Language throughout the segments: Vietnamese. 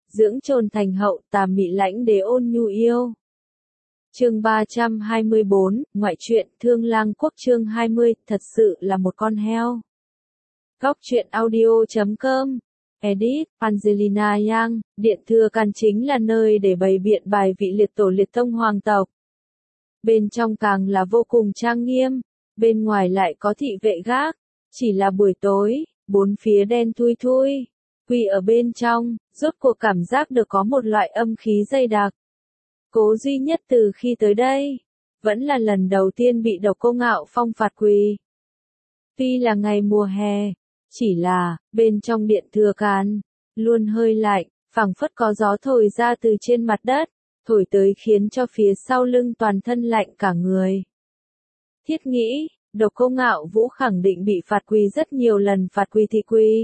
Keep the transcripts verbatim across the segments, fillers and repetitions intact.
dưỡng trồn thành hậu, tà mị lãnh đế ôn nhu yêu. Chương ba trăm hai mươi bốn, ngoại truyện, Thương Lang Quốc chương hai mươi, thật sự là một con heo. Góc truyện audio chấm com. Edit, Angelina Yang, Điện Thừa Can chính là nơi để bày biện bài vị liệt tổ liệt tông hoàng tộc. Bên trong càng là vô cùng trang nghiêm, bên ngoài lại có thị vệ gác. Chỉ là buổi tối, bốn phía đen thui thui. Quỳ ở bên trong, rốt cuộc cảm giác được có một loại âm khí dày đặc. Cố duy nhất từ khi tới đây, vẫn là lần đầu tiên bị Độc Cô Ngạo Phong phạt quỳ. Tuy là ngày mùa hè, chỉ là, bên trong Điện Thừa Can, luôn hơi lạnh, phảng phất có gió thổi ra từ trên mặt đất, thổi tới khiến cho phía sau lưng toàn thân lạnh cả người. Thiết nghĩ, Độc Cô Ngạo Vũ khẳng định bị phạt quỳ rất nhiều lần, phạt quỳ thì quỳ.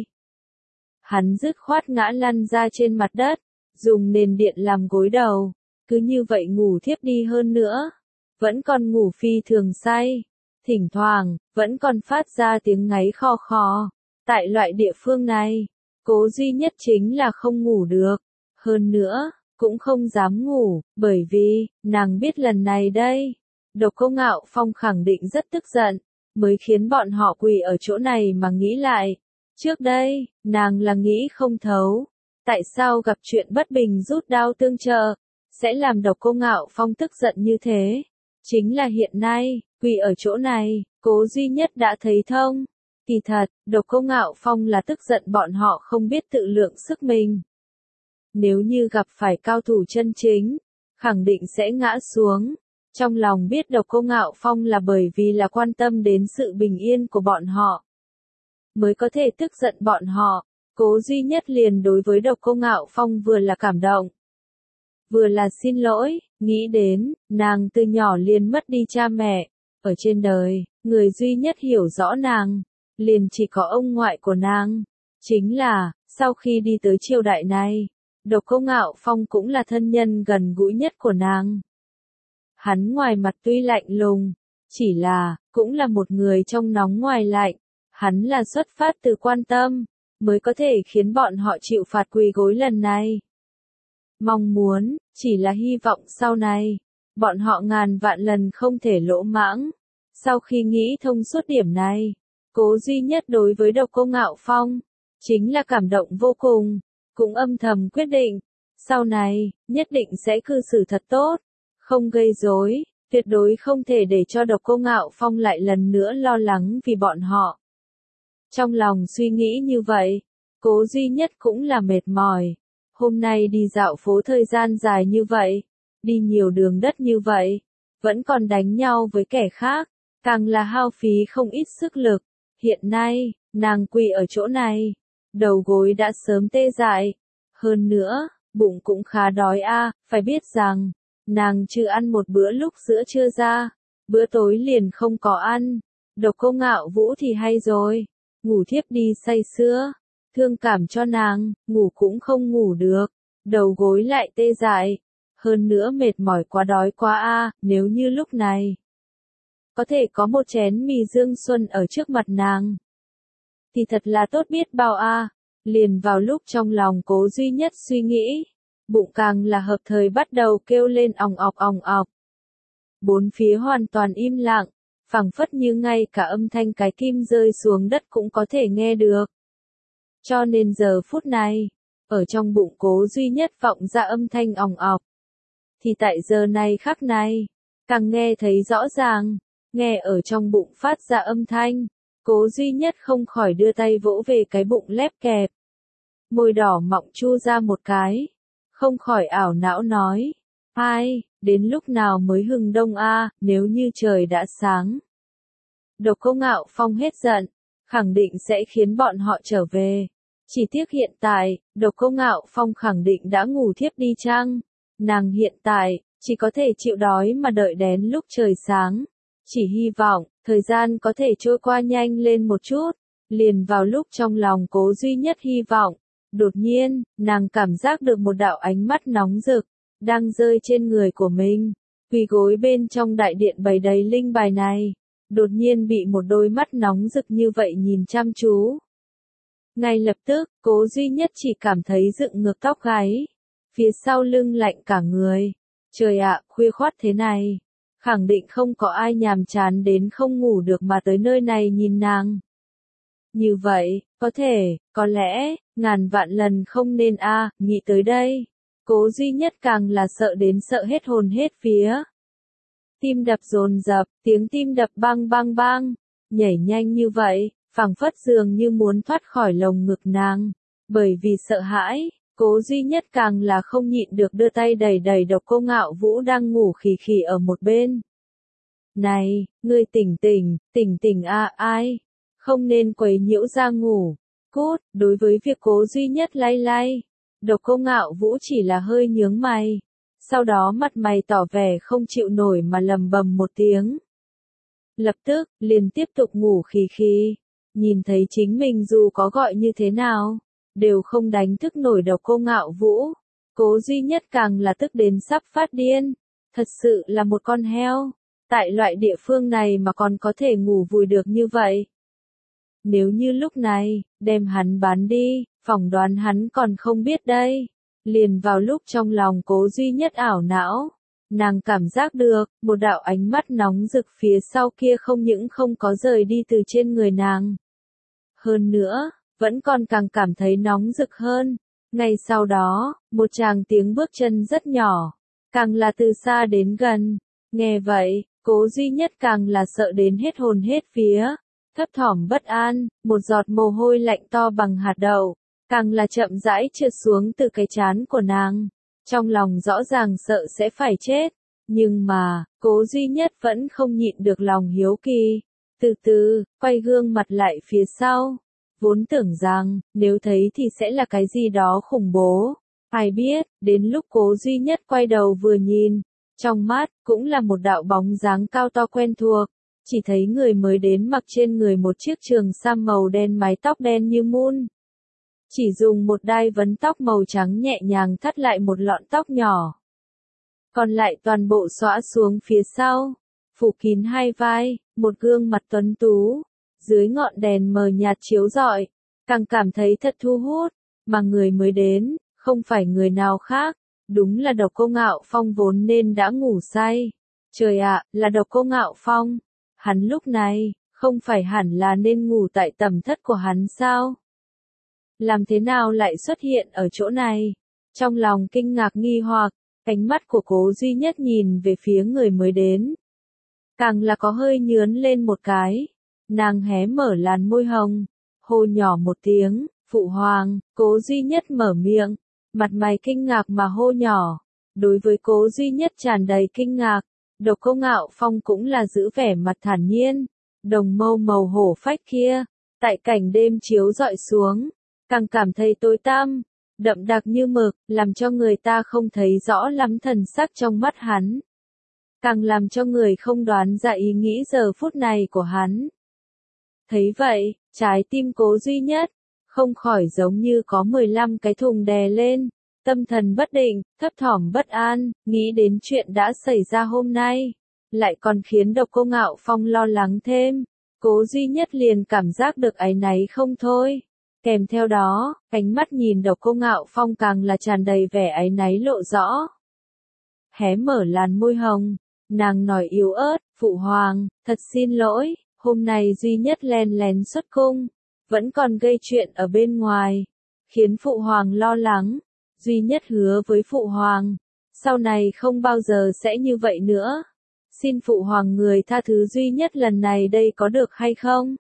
Hắn dứt khoát ngã lăn ra trên mặt đất, dùng nền điện làm gối đầu, cứ như vậy ngủ thiếp đi, hơn nữa, vẫn còn ngủ phi thường say, thỉnh thoảng, vẫn còn phát ra tiếng ngáy khò khò. Tại loại địa phương này, Cố duy nhất chính là không ngủ được, hơn nữa, cũng không dám ngủ, bởi vì, nàng biết lần này đây, Độc Cô Ngạo Phong khẳng định rất tức giận, mới khiến bọn họ quỳ ở chỗ này. Mà nghĩ lại, trước đây, nàng là nghĩ không thấu, tại sao gặp chuyện bất bình rút đao tương trợ, sẽ làm Độc Cô Ngạo Phong tức giận như thế. Chính là hiện nay, quỳ ở chỗ này, Cố duy nhất đã thấy thông. Kỳ thật, Độc Cô Ngạo Phong là tức giận bọn họ không biết tự lượng sức mình. Nếu như gặp phải cao thủ chân chính, khẳng định sẽ ngã xuống. Trong lòng biết Độc Cô Ngạo Phong là bởi vì là quan tâm đến sự bình yên của bọn họ, mới có thể tức giận bọn họ. Cố duy nhất liền đối với Độc Cô Ngạo Phong vừa là cảm động, vừa là xin lỗi, nghĩ đến, nàng từ nhỏ liền mất đi cha mẹ, ở trên đời, người duy nhất hiểu rõ nàng, liền chỉ có ông ngoại của nàng. Chính là, sau khi đi tới triều đại này, Độc Cô Ngạo Phong cũng là thân nhân gần gũi nhất của nàng. Hắn ngoài mặt tuy lạnh lùng, chỉ là, cũng là một người trong nóng ngoài lạnh. Hắn là xuất phát từ quan tâm, mới có thể khiến bọn họ chịu phạt quỳ gối lần này. Mong muốn, chỉ là hy vọng sau này, bọn họ ngàn vạn lần không thể lỗ mãng. Sau khi nghĩ thông suốt điểm này, Cố duy nhất đối với Độc Cô Ngạo Phong, chính là cảm động vô cùng, cũng âm thầm quyết định, sau này, nhất định sẽ cư xử thật tốt, không gây rối, tuyệt đối không thể để cho Độc Cô Ngạo Phong lại lần nữa lo lắng vì bọn họ. Trong lòng suy nghĩ như vậy, Cố duy nhất cũng là mệt mỏi. Hôm nay đi dạo phố thời gian dài như vậy, đi nhiều đường đất như vậy, vẫn còn đánh nhau với kẻ khác, càng là hao phí không ít sức lực. Hiện nay, nàng quỳ ở chỗ này, đầu gối đã sớm tê dại, hơn nữa, bụng cũng khá đói a. Phải biết rằng, nàng chưa ăn một bữa lúc giữa trưa ra, bữa tối liền không có ăn. Độc Cô Ngạo Vũ thì hay rồi, ngủ thiếp đi say sưa, thương cảm cho nàng, ngủ cũng không ngủ được, đầu gối lại tê dại, hơn nữa mệt mỏi quá, đói quá a. Nếu như lúc này có thể có một chén mì Dương Xuân ở trước mặt nàng, thì thật là tốt biết bao a. Liền vào lúc trong lòng Cố duy nhất suy nghĩ, bụng càng là hợp thời bắt đầu kêu lên òng ọc òng ọc. Bốn phía hoàn toàn im lặng, phảng phất như ngay cả âm thanh cái kim rơi xuống đất cũng có thể nghe được. Cho nên giờ phút này, ở trong bụng Cố duy nhất vọng ra âm thanh òng ọc, thì tại giờ này khắc này, càng nghe thấy rõ ràng, nghe ở trong bụng phát ra âm thanh, Cố duy nhất không khỏi đưa tay vỗ về cái bụng lép kẹp. Môi đỏ mọng chu ra một cái, không khỏi ảo não nói, ai, đến lúc nào mới hừng đông a, nếu như trời đã sáng. Độc Cô Ngạo Phong hết giận, khẳng định sẽ khiến bọn họ trở về. Chỉ tiếc hiện tại, Độc Cô Ngạo Phong khẳng định đã ngủ thiếp đi chăng? Nàng hiện tại, chỉ có thể chịu đói mà đợi đến lúc trời sáng. Chỉ hy vọng, thời gian có thể trôi qua nhanh lên một chút. Liền vào lúc trong lòng Cố duy nhất hy vọng, đột nhiên, nàng cảm giác được một đạo ánh mắt nóng rực, đang rơi trên người của mình. Quỳ gối bên trong đại điện bày đầy linh bài này, đột nhiên bị một đôi mắt nóng rực như vậy nhìn chăm chú. Ngay lập tức, Cố duy nhất chỉ cảm thấy dựng ngược tóc gáy, phía sau lưng lạnh cả người. Trời ạ, khuya khoắt thế này, khẳng định không có ai nhàm chán đến không ngủ được mà tới nơi này nhìn nàng. Như vậy, có thể, có lẽ, ngàn vạn lần không nên a, à, nghĩ tới đây. Cố Duy Nhất càng là sợ đến sợ hết hồn hết vía. Tim đập dồn dập, tiếng tim đập bang bang bang, nhảy nhanh như vậy, phảng phất dường như muốn thoát khỏi lồng ngực nàng. Bởi vì sợ hãi, Cố Duy Nhất càng là không nhịn được đưa tay đẩy đẩy Độc Cô Ngạo Vũ đang ngủ khì khì ở một bên. Này, ngươi tỉnh tỉnh, tỉnh tỉnh a, à, ai? Không nên quấy nhiễu ra ngủ. Cút, đối với việc Cố Duy Nhất lay lay, Độc Cô Ngạo Vũ chỉ là hơi nhướng mày. Sau đó mặt mày tỏ vẻ không chịu nổi mà lầm bầm một tiếng. Lập tức, liền tiếp tục ngủ khì khì. Nhìn thấy chính mình dù có gọi như thế nào, đều không đánh thức nổi Độc Cô Ngạo Vũ. Cố Duy Nhất càng là tức đến sắp phát điên. Thật sự là một con heo. Tại loại địa phương này mà còn có thể ngủ vùi được như vậy. Nếu như lúc này, đem hắn bán đi, phỏng đoán hắn còn không biết đây. Liền vào lúc trong lòng Cố Duy Nhất ảo não, nàng cảm giác được, một đạo ánh mắt nóng rực phía sau kia không những không có rời đi từ trên người nàng. Hơn nữa, vẫn còn càng cảm thấy nóng rực hơn. Ngay sau đó, một tràng tiếng bước chân rất nhỏ, càng là từ xa đến gần. Nghe vậy, Cố Duy Nhất càng là sợ đến hết hồn hết vía, thấp thỏm bất an, một giọt mồ hôi lạnh to bằng hạt đậu, càng là chậm rãi trượt xuống từ cái trán của nàng. Trong lòng rõ ràng sợ sẽ phải chết, nhưng mà, Cố Duy Nhất vẫn không nhịn được lòng hiếu kỳ. Từ từ, quay gương mặt lại phía sau. Vốn tưởng rằng, nếu thấy thì sẽ là cái gì đó khủng bố. Ai biết, đến lúc Cố Duy Nhất quay đầu vừa nhìn, trong mắt, cũng là một đạo bóng dáng cao to quen thuộc. Chỉ thấy người mới đến mặc trên người một chiếc trường sam màu đen, mái tóc đen như mun. Chỉ dùng một đai vấn tóc màu trắng nhẹ nhàng thắt lại một lọn tóc nhỏ. Còn lại toàn bộ xõa xuống phía sau, phủ kín hai vai, một gương mặt tuấn tú. Dưới ngọn đèn mờ nhạt chiếu rọi, càng cảm thấy thật thu hút. Mà người mới đến, không phải người nào khác, đúng là Độc Cô Ngạo Phong vốn nên đã ngủ say. Trời ạ, là Độc Cô Ngạo Phong. Hắn lúc này, không phải hẳn là nên ngủ tại tầm thất của hắn sao? Làm thế nào lại xuất hiện ở chỗ này? Trong lòng kinh ngạc nghi hoặc, ánh mắt của Cố Duy Nhất nhìn về phía người mới đến. Càng là có hơi nhướn lên một cái. Nàng hé mở làn môi hồng, hô nhỏ một tiếng, phụ hoàng. Cố Duy Nhất mở miệng, mặt mày kinh ngạc mà hô nhỏ. Đối với Cố Duy Nhất tràn đầy kinh ngạc, Độc Cô Ngạo Phong cũng là giữ vẻ mặt thản nhiên. Đồng mâu màu hổ phách kia, tại cảnh đêm chiếu rọi xuống, càng cảm thấy tối tăm, đậm đặc như mực, làm cho người ta không thấy rõ lắm thần sắc trong mắt hắn. Càng làm cho người không đoán ra ý nghĩ giờ phút này của hắn. Thấy vậy, trái tim Cố Duy Nhất, không khỏi giống như có mười lăm cái thùng đè lên, tâm thần bất định, thấp thỏm bất an, nghĩ đến chuyện đã xảy ra hôm nay, lại còn khiến Độc Cô Ngạo Phong lo lắng thêm. Cố Duy Nhất liền cảm giác được áy náy không thôi. Kèm theo đó, ánh mắt nhìn Độc Cô Ngạo Phong càng là tràn đầy vẻ áy náy lộ rõ. Hé mở làn môi hồng, nàng nói yếu ớt, phụ hoàng, thật xin lỗi, hôm nay Duy Nhất len lén xuất cung, vẫn còn gây chuyện ở bên ngoài, khiến phụ hoàng lo lắng. Duy Nhất hứa với phụ hoàng, sau này không bao giờ sẽ như vậy nữa. Xin phụ hoàng người tha thứ Duy Nhất lần này đây có được hay không?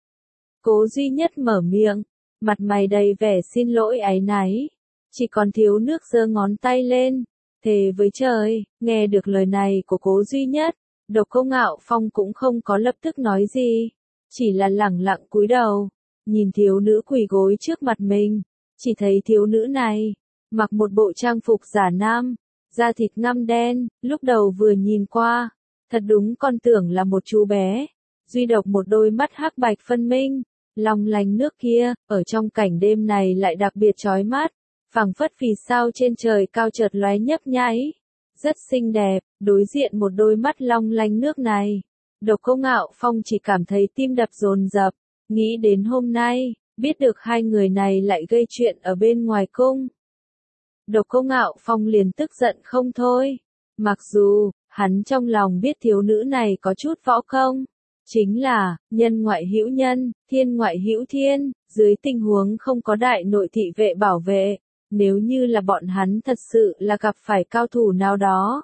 Cố Duy Nhất mở miệng, mặt mày đầy vẻ xin lỗi áy náy, chỉ còn thiếu nước giơ ngón tay lên, thề với trời. Nghe được lời này của Cố Duy Nhất, Độc Cô Ngạo Phong cũng không có lập tức nói gì, chỉ là lẳng lặng cúi đầu, nhìn thiếu nữ quỳ gối trước mặt mình. Chỉ thấy thiếu nữ này, mặc một bộ trang phục giả nam, da thịt ngăm đen, lúc đầu vừa nhìn qua, thật đúng còn tưởng là một chú bé, duy độc một đôi mắt hắc bạch phân minh, long lanh nước kia, ở trong cảnh đêm này lại đặc biệt chói mắt, phảng phất vì sao trên trời cao chợt lóe nhấp nháy, rất xinh đẹp. Đối diện một đôi mắt long lanh nước này, Độc Cô Ngạo Phong chỉ cảm thấy tim đập dồn dập, nghĩ đến hôm nay, biết được hai người này lại gây chuyện ở bên ngoài cung. Độc Cô Ngạo Phong liền tức giận không thôi. Mặc dù, hắn trong lòng biết thiếu nữ này có chút võ công. Chính là, nhân ngoại hữu nhân, thiên ngoại hữu thiên, dưới tình huống không có đại nội thị vệ bảo vệ. Nếu như là bọn hắn thật sự là gặp phải cao thủ nào đó.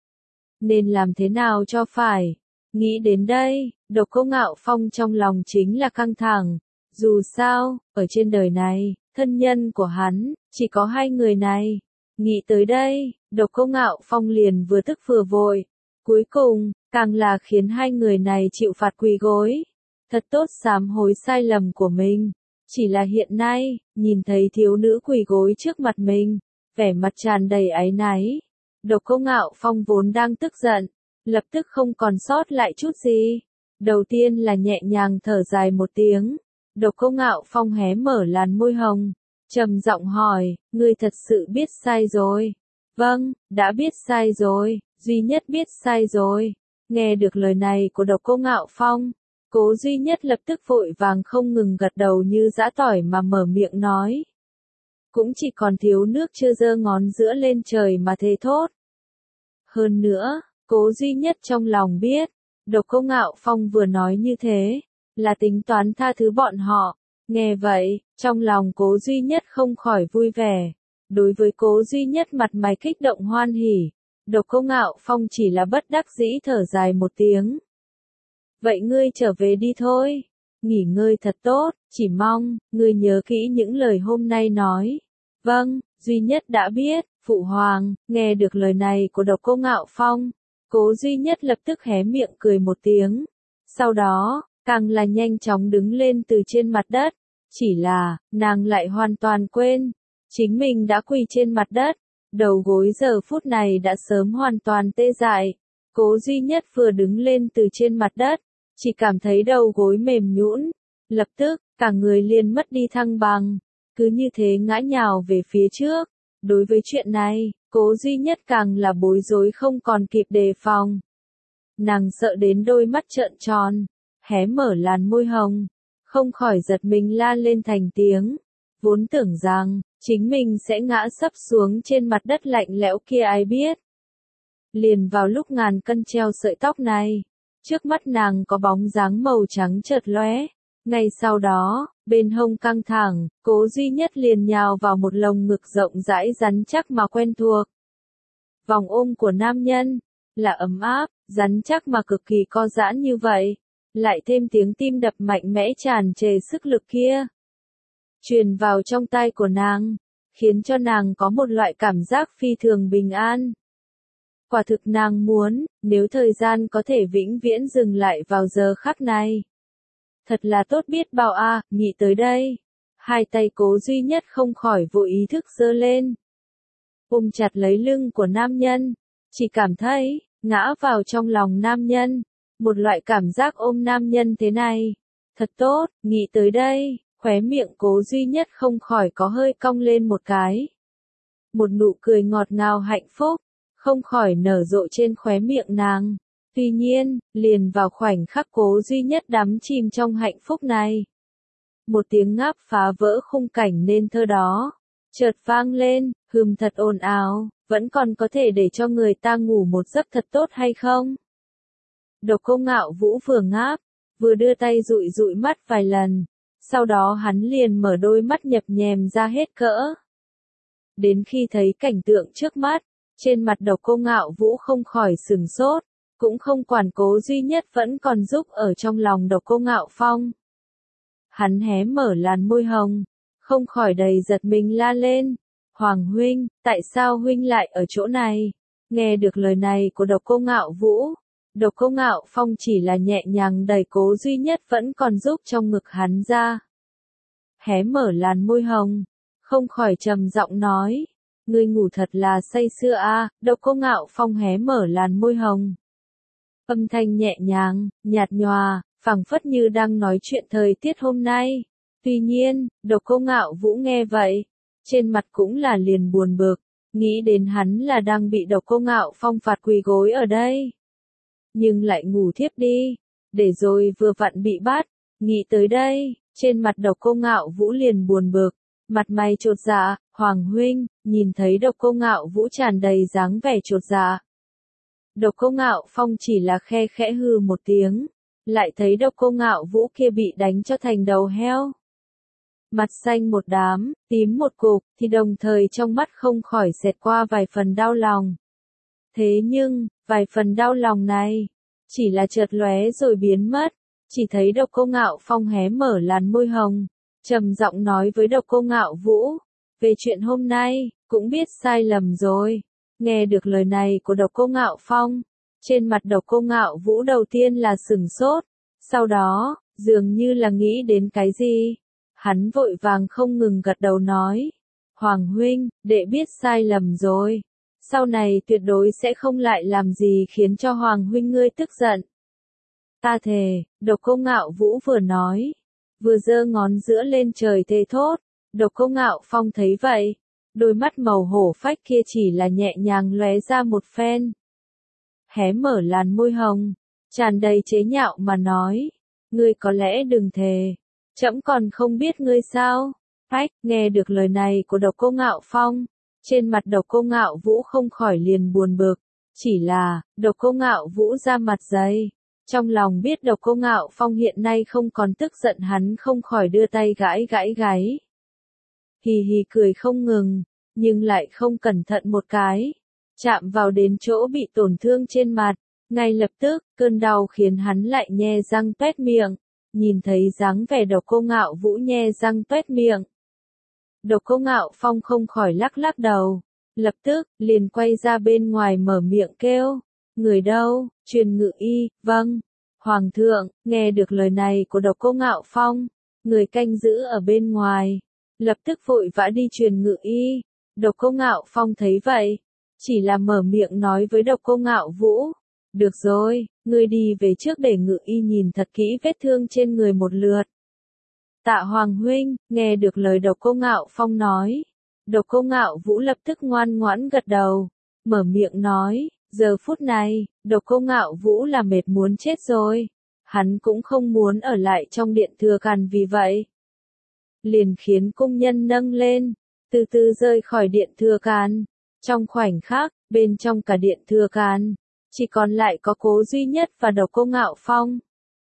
Nên làm thế nào cho phải? Nghĩ đến đây, Độc Cô Ngạo Phong trong lòng chính là căng thẳng. Dù sao, ở trên đời này, thân nhân của hắn, chỉ có hai người này. Nghĩ tới đây, Độc Cô Ngạo Phong liền vừa tức vừa vội. Cuối cùng, càng là khiến hai người này chịu phạt quỳ gối. Thật tốt sám hối sai lầm của mình. Chỉ là hiện nay, nhìn thấy thiếu nữ quỳ gối trước mặt mình, vẻ mặt tràn đầy áy náy. Độc Cô Ngạo Phong vốn đang tức giận, lập tức không còn sót lại chút gì. Đầu tiên là nhẹ nhàng thở dài một tiếng. Độc Cô Ngạo Phong hé mở làn môi hồng, trầm giọng hỏi, ngươi thật sự biết sai rồi. Vâng, đã biết sai rồi, duy nhất biết sai rồi. Nghe được lời này của Độc Cô Ngạo Phong, Cố duy nhất lập tức vội vàng không ngừng gật đầu như giã tỏi mà mở miệng nói. Cũng chỉ còn thiếu nước chưa giơ ngón giữa lên trời mà thế thốt. Hơn nữa, Cố duy nhất trong lòng biết, Độc Cô Ngạo Phong vừa nói như thế, là tính toán tha thứ bọn họ. Nghe vậy, trong lòng Cố duy nhất không khỏi vui vẻ. Đối với Cố duy nhất mặt mày kích động hoan hỉ, Độc Cô Ngạo Phong chỉ là bất đắc dĩ thở dài một tiếng. Vậy ngươi trở về đi thôi, nghỉ ngơi thật tốt, chỉ mong, ngươi nhớ kỹ những lời hôm nay nói. Vâng, duy nhất đã biết, Phụ Hoàng. Nghe được lời này của Độc Cô Ngạo Phong, Cố duy nhất lập tức hé miệng cười một tiếng. Sau đó, càng là nhanh chóng đứng lên từ trên mặt đất. Chỉ là, nàng lại hoàn toàn quên, chính mình đã quỳ trên mặt đất, đầu gối giờ phút này đã sớm hoàn toàn tê dại. Cố duy nhất vừa đứng lên từ trên mặt đất, chỉ cảm thấy đầu gối mềm nhũn, lập tức, cả người liền mất đi thăng bằng, cứ như thế ngã nhào về phía trước. Đối với chuyện này, Cố duy nhất càng là bối rối không còn kịp đề phòng. Nàng sợ đến đôi mắt trợn tròn, hé mở làn môi hồng, không khỏi giật mình la lên thành tiếng. Vốn tưởng rằng, chính mình sẽ ngã sấp xuống trên mặt đất lạnh lẽo kia ai biết. Liền vào lúc ngàn cân treo sợi tóc này, trước mắt nàng có bóng dáng màu trắng chợt lóe. Ngay sau đó, bên hông căng thẳng, Cố duy nhất liền nhào vào một lồng ngực rộng rãi rắn chắc mà quen thuộc. Vòng ôm của nam nhân, là ấm áp, rắn chắc mà cực kỳ co giãn như vậy. Lại thêm tiếng tim đập mạnh mẽ tràn trề sức lực kia. Truyền vào trong tai của nàng, khiến cho nàng có một loại cảm giác phi thường bình an. Quả thực nàng muốn, nếu thời gian có thể vĩnh viễn dừng lại vào giờ khắc này. Thật là tốt biết bao a, à, nghĩ tới đây. Hai tay Cố duy nhất không khỏi vô ý thức giơ lên. Ôm chặt lấy lưng của nam nhân, chỉ cảm thấy, ngã vào trong lòng nam nhân. Một loại cảm giác ôm nam nhân thế này. Thật tốt, nghĩ tới đây, khóe miệng Cố duy nhất không khỏi có hơi cong lên một cái. Một nụ cười ngọt ngào hạnh phúc, không khỏi nở rộ trên khóe miệng nàng. Tuy nhiên, liền vào khoảnh khắc Cố duy nhất đắm chìm trong hạnh phúc này. Một tiếng ngáp phá vỡ khung cảnh nên thơ đó, chợt vang lên, hừm thật ồn ào, vẫn còn có thể để cho người ta ngủ một giấc thật tốt hay không? Độc Cô Ngạo Vũ vừa ngáp, vừa đưa tay dụi dụi mắt vài lần, sau đó hắn liền mở đôi mắt nhập nhèm ra hết cỡ. Đến khi thấy cảnh tượng trước mắt, trên mặt Độc Cô Ngạo Vũ không khỏi sửng sốt, cũng không quản Cố duy nhất vẫn còn giúp ở trong lòng Độc Cô Ngạo Phong. Hắn hé mở làn môi hồng, không khỏi đầy giật mình la lên, Hoàng huynh, tại sao huynh lại ở chỗ này? Nghe được lời này của Độc Cô Ngạo Vũ, Độc Cô Ngạo Phong chỉ là nhẹ nhàng đẩy Cố duy nhất vẫn còn giúp trong ngực hắn ra. Hé mở làn môi hồng, không khỏi trầm giọng nói, ngươi ngủ thật là say sưa a. À. Độc Cô Ngạo Phong hé mở làn môi hồng. Âm thanh nhẹ nhàng, nhạt nhòa, phảng phất như đang nói chuyện thời tiết hôm nay. Tuy nhiên, Độc Cô Ngạo Vũ nghe vậy, trên mặt cũng là liền buồn bực, nghĩ đến hắn là đang bị Độc Cô Ngạo Phong phạt quỳ gối ở đây. Nhưng lại ngủ thiếp đi, để rồi vừa vặn bị bắt, nghĩ tới đây, trên mặt Độc Cô Ngạo Vũ liền buồn bực, mặt mày chột dạ, Hoàng huynh, nhìn thấy Độc Cô Ngạo Vũ tràn đầy dáng vẻ chột dạ. Độc Cô Ngạo Phong chỉ là khe khẽ hừ một tiếng, lại thấy Độc Cô Ngạo Vũ kia bị đánh cho thành đầu heo. Mặt xanh một đám, tím một cục, thì đồng thời trong mắt không khỏi xẹt qua vài phần đau lòng. Thế nhưng, vài phần đau lòng này, chỉ là chợt lóe rồi biến mất, chỉ thấy Độc Cô Ngạo Phong hé mở làn môi hồng, trầm giọng nói với Độc Cô Ngạo Vũ, về chuyện hôm nay, cũng biết sai lầm rồi. Nghe được lời này của Độc Cô Ngạo Phong, trên mặt Độc Cô Ngạo Vũ đầu tiên là sửng sốt, sau đó, dường như là nghĩ đến cái gì. Hắn vội vàng không ngừng gật đầu nói, Hoàng huynh, đệ biết sai lầm rồi. Sau này tuyệt đối sẽ không lại làm gì khiến cho Hoàng huynh ngươi tức giận. Ta thề, Độc Cô Ngạo Vũ vừa nói, vừa giơ ngón giữa lên trời thề thốt. Độc Cô Ngạo Phong thấy vậy, đôi mắt màu hổ phách kia chỉ là nhẹ nhàng lóe ra một phen. Hé mở làn môi hồng, tràn đầy chế nhạo mà nói, ngươi có lẽ đừng thề, trẫm còn không biết ngươi sao. Phách, nghe được lời này của Độc Cô Ngạo Phong, trên mặt Độc Cô Ngạo Vũ không khỏi liền buồn bực, chỉ là, Độc Cô Ngạo Vũ ra mặt dày. Trong lòng biết Độc Cô Ngạo Phong hiện nay không còn tức giận, hắn không khỏi đưa tay gãi gãi gáy. Hì hì cười không ngừng, nhưng lại không cẩn thận một cái, chạm vào đến chỗ bị tổn thương trên mặt, ngay lập tức, cơn đau khiến hắn lại nhe răng toét miệng, nhìn thấy dáng vẻ Độc Cô Ngạo Vũ nhe răng toét miệng. Độc Cô Ngạo Phong không khỏi lắc lắc đầu, lập tức, liền quay ra bên ngoài mở miệng kêu, người đâu, truyền ngự y, vâng, Hoàng thượng, nghe được lời này của Độc Cô Ngạo Phong, người canh giữ ở bên ngoài, lập tức vội vã đi truyền ngự y. Độc Cô Ngạo Phong thấy vậy, chỉ là mở miệng nói với Độc Cô Ngạo Vũ, được rồi, ngươi đi về trước để ngự y nhìn thật kỹ vết thương trên người một lượt. Tạ Hoàng huynh, nghe được lời Độc Cô Ngạo Phong nói, Độc Cô Ngạo Vũ lập tức ngoan ngoãn gật đầu, mở miệng nói, giờ phút này, Độc Cô Ngạo Vũ là mệt muốn chết rồi, hắn cũng không muốn ở lại trong điện Thừa Càn, vì vậy liền khiến cung nhân nâng lên, từ từ rời khỏi điện Thừa Càn. Trong khoảnh khắc, bên trong cả điện Thừa Càn, chỉ còn lại có Cố Duy Nhất và Độc Cô Ngạo Phong.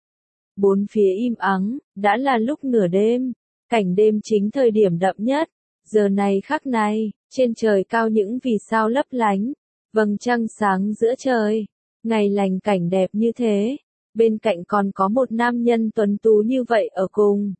Bốn phía im ắng, đã là lúc nửa đêm, cảnh đêm chính thời điểm đậm nhất. Giờ này khắc này, trên trời cao những vì sao lấp lánh, vầng trăng sáng giữa trời, ngày lành cảnh đẹp như thế, bên cạnh còn có một nam nhân tuấn tú như vậy ở cùng.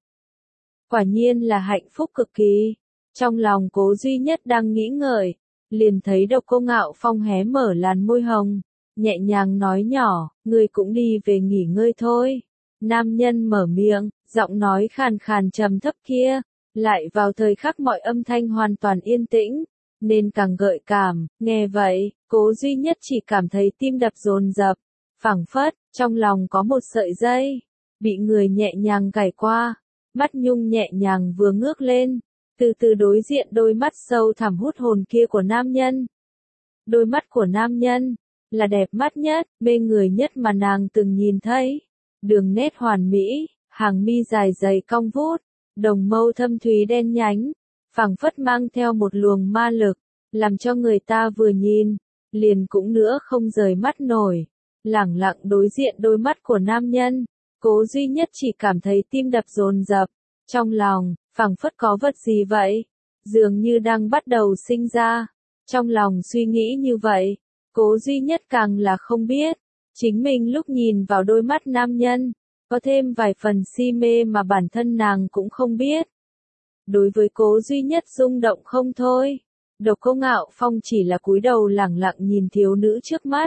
Quả nhiên là hạnh phúc cực kỳ. Trong lòng Cố Duy Nhất đang nghĩ ngợi, liền thấy Độc Cô Ngạo Phong hé mở làn môi hồng, nhẹ nhàng nói nhỏ, ngươi cũng đi về nghỉ ngơi thôi. Nam nhân mở miệng, giọng nói khàn khàn trầm thấp kia, lại vào thời khắc mọi âm thanh hoàn toàn yên tĩnh, nên càng gợi cảm. Nghe vậy, Cố Duy Nhất chỉ cảm thấy tim đập dồn dập, phảng phất, trong lòng có một sợi dây, bị người nhẹ nhàng gảy qua, mắt nhung nhẹ nhàng vừa ngước lên, từ từ đối diện đôi mắt sâu thẳm hút hồn kia của nam nhân. Đôi mắt của nam nhân, là đẹp mắt nhất, mê người nhất mà nàng từng nhìn thấy. Đường nét hoàn mỹ, hàng mi dài dày cong vút, đồng mâu thâm thúy đen nhánh, phảng phất mang theo một luồng ma lực, làm cho người ta vừa nhìn, liền cũng nữa không rời mắt nổi. Lẳng lặng đối diện đôi mắt của nam nhân, Cố Duy Nhất chỉ cảm thấy tim đập dồn dập, trong lòng, phảng phất có vật gì vậy, dường như đang bắt đầu sinh ra. Trong lòng suy nghĩ như vậy, Cố Duy Nhất càng là không biết, chính mình lúc nhìn vào đôi mắt nam nhân, có thêm vài phần si mê mà bản thân nàng cũng không biết. Đối với Cố Duy Nhất rung động không thôi, Độc Cô Ngạo Phong chỉ là cúi đầu lẳng lặng nhìn thiếu nữ trước mắt.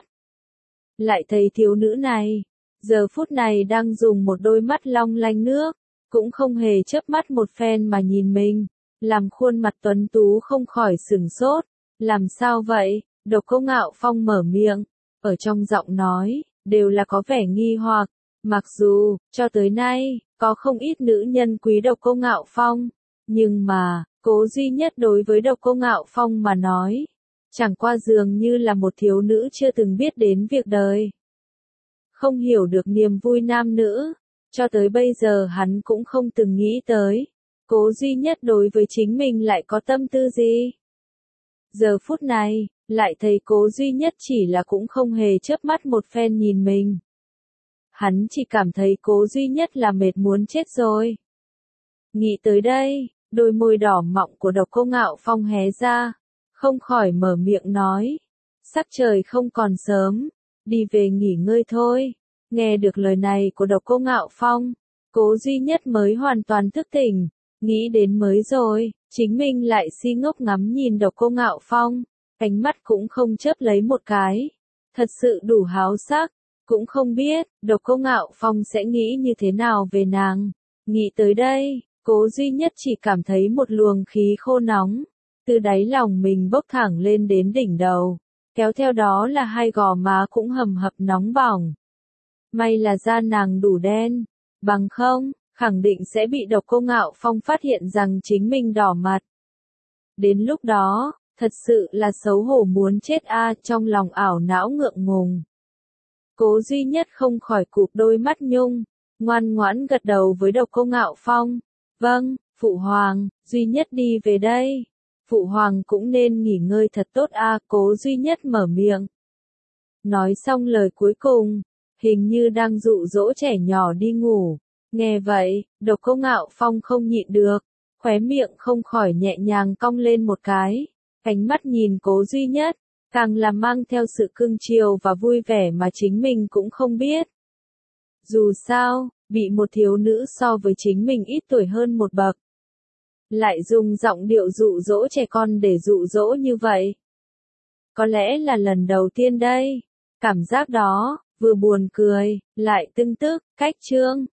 Lại thấy thiếu nữ này, giờ phút này đang dùng một đôi mắt long lanh nước, cũng không hề chớp mắt một phen mà nhìn mình, làm khuôn mặt tuấn tú không khỏi sửng sốt. Làm sao vậy? Độc Cô Ngạo Phong mở miệng, ở trong giọng nói, đều là có vẻ nghi hoặc. Mặc dù, cho tới nay, có không ít nữ nhân quý Độc Cô Ngạo Phong, nhưng mà, Cố Duy Nhất đối với Độc Cô Ngạo Phong mà nói, chẳng qua dường như là một thiếu nữ chưa từng biết đến việc đời. Không hiểu được niềm vui nam nữ, cho tới bây giờ hắn cũng không từng nghĩ tới. Cố Duy Nhất đối với chính mình lại có tâm tư gì? Giờ phút này, lại thấy Cố Duy Nhất chỉ là cũng không hề chớp mắt một phen nhìn mình. Hắn chỉ cảm thấy Cố Duy Nhất là mệt muốn chết rồi. Nghĩ tới đây, đôi môi đỏ mọng của Độc Cô Ngạo Phong hé ra, không khỏi mở miệng nói. Sắc trời không còn sớm, đi về nghỉ ngơi thôi. Nghe được lời này của Độc Cô Ngạo Phong, Cố Duy Nhất mới hoàn toàn thức tỉnh, nghĩ đến mới rồi, chính mình lại si ngốc ngắm nhìn Độc Cô Ngạo Phong, ánh mắt cũng không chớp lấy một cái, thật sự đủ háo sắc, cũng không biết, Độc Cô Ngạo Phong sẽ nghĩ như thế nào về nàng. Nghĩ tới đây, Cố Duy Nhất chỉ cảm thấy một luồng khí khô nóng, từ đáy lòng mình bốc thẳng lên đến đỉnh đầu, kéo theo đó là hai gò má cũng hầm hập nóng bỏng. May là da nàng đủ đen, bằng không, khẳng định sẽ bị Độc Cô Ngạo Phong phát hiện rằng chính mình đỏ mặt. Đến lúc đó, thật sự là xấu hổ muốn chết a, trong lòng ảo não ngượng ngùng. Cố Duy Nhất không khỏi cụp đôi mắt nhung, ngoan ngoãn gật đầu với Độc Cô Ngạo Phong. Vâng, Phụ Hoàng, Duy Nhất đi về đây. Phụ Hoàng cũng nên nghỉ ngơi thật tốt a, Cố Duy Nhất mở miệng. Nói xong lời cuối cùng, hình như đang dụ dỗ trẻ nhỏ đi ngủ. Nghe vậy, Độc Cô Ngạo Phong không nhịn được, khóe miệng không khỏi nhẹ nhàng cong lên một cái, ánh mắt nhìn Cố Duy Nhất, càng là mang theo sự cưng chiều và vui vẻ mà chính mình cũng không biết. Dù sao, bị một thiếu nữ so với chính mình ít tuổi hơn một bậc, lại dùng giọng điệu dụ dỗ trẻ con để dụ dỗ như vậy. Có lẽ là lần đầu tiên đây, cảm giác đó, vừa buồn cười, lại tưng tức, cách chương.